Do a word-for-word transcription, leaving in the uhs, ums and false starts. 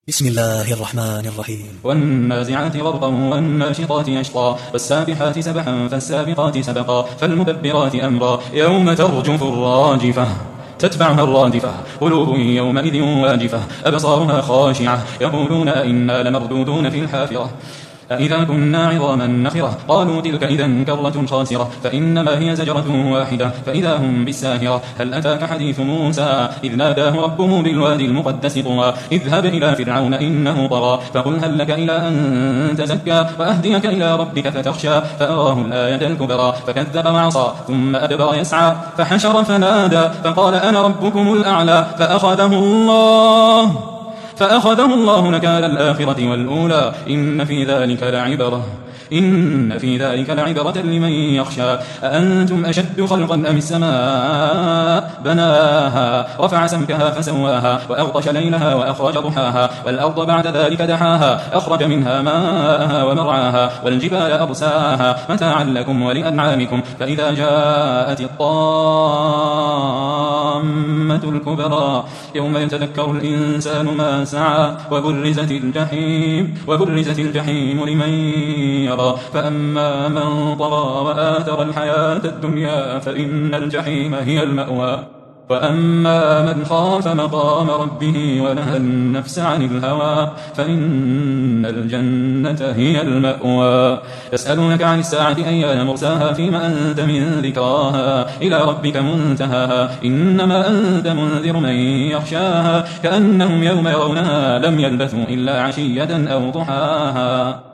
بسم الله الرحمن الرحيم. والنازعات غرقا والناشطات نشطا والسابحات سبحا فالسابقات سبقا فالمدبرات أمرا يوم ترجف الراجفة تتبعها الرادفة قلوب يومئذ واجفة أبصارها خاشعة يقولون أئنا لمردودون في الحافرة أإذا كنا عظاما نخرة قالوا تلك إذا كرة خاسرة فإنما هي زجرة واحدة فإذا هم بالساهرة هل أتاك حديث موسى إذ ناداه ربه بالوادي المقدس طوى اذهب إلى فرعون إنه طغى فقل هل لك إلى أن تزكى وأهديك إلى ربك فتخشى فأراه الآية الكبرى فكذب وعصى ثم أدبر يسعى فحشر فنادى فقال أنا ربكم الأعلى فأخذه الله فأخذه الله نكال الآخرة والأولى إن في ذلك لعبرة إن في ذلك لعبرة لمن يخشى أأنتم أشد خلقا أم السماء بناها رفع سمكها فسواها وأغطش ليلها وأخرج ضحاها والأرض بعد ذلك دحاها أخرج منها ماءها ومرعاها والجبال أرساها متاعا لكم ولأنعامكم فإذا جاءت الطامة الكبرى يوم يتذكر الإنسان ما سعى وبرزت الجحيم وبرزت الجحيم لمن يرى فأما من طغى وآثر الحياة الدنيا فإن الجحيم هي المأوى وأما من خاف مقام ربه ونهى النفس عن الهوى فإن الجنة هي المأوى يسألونك عن الساعة أيان مرساها فيما أنت من ذكراها إلى ربك منتهاها إنما أنت منذر من يخشاها كأنهم يوم يرونها لم يلبثوا إلا عشية أو ضحاها.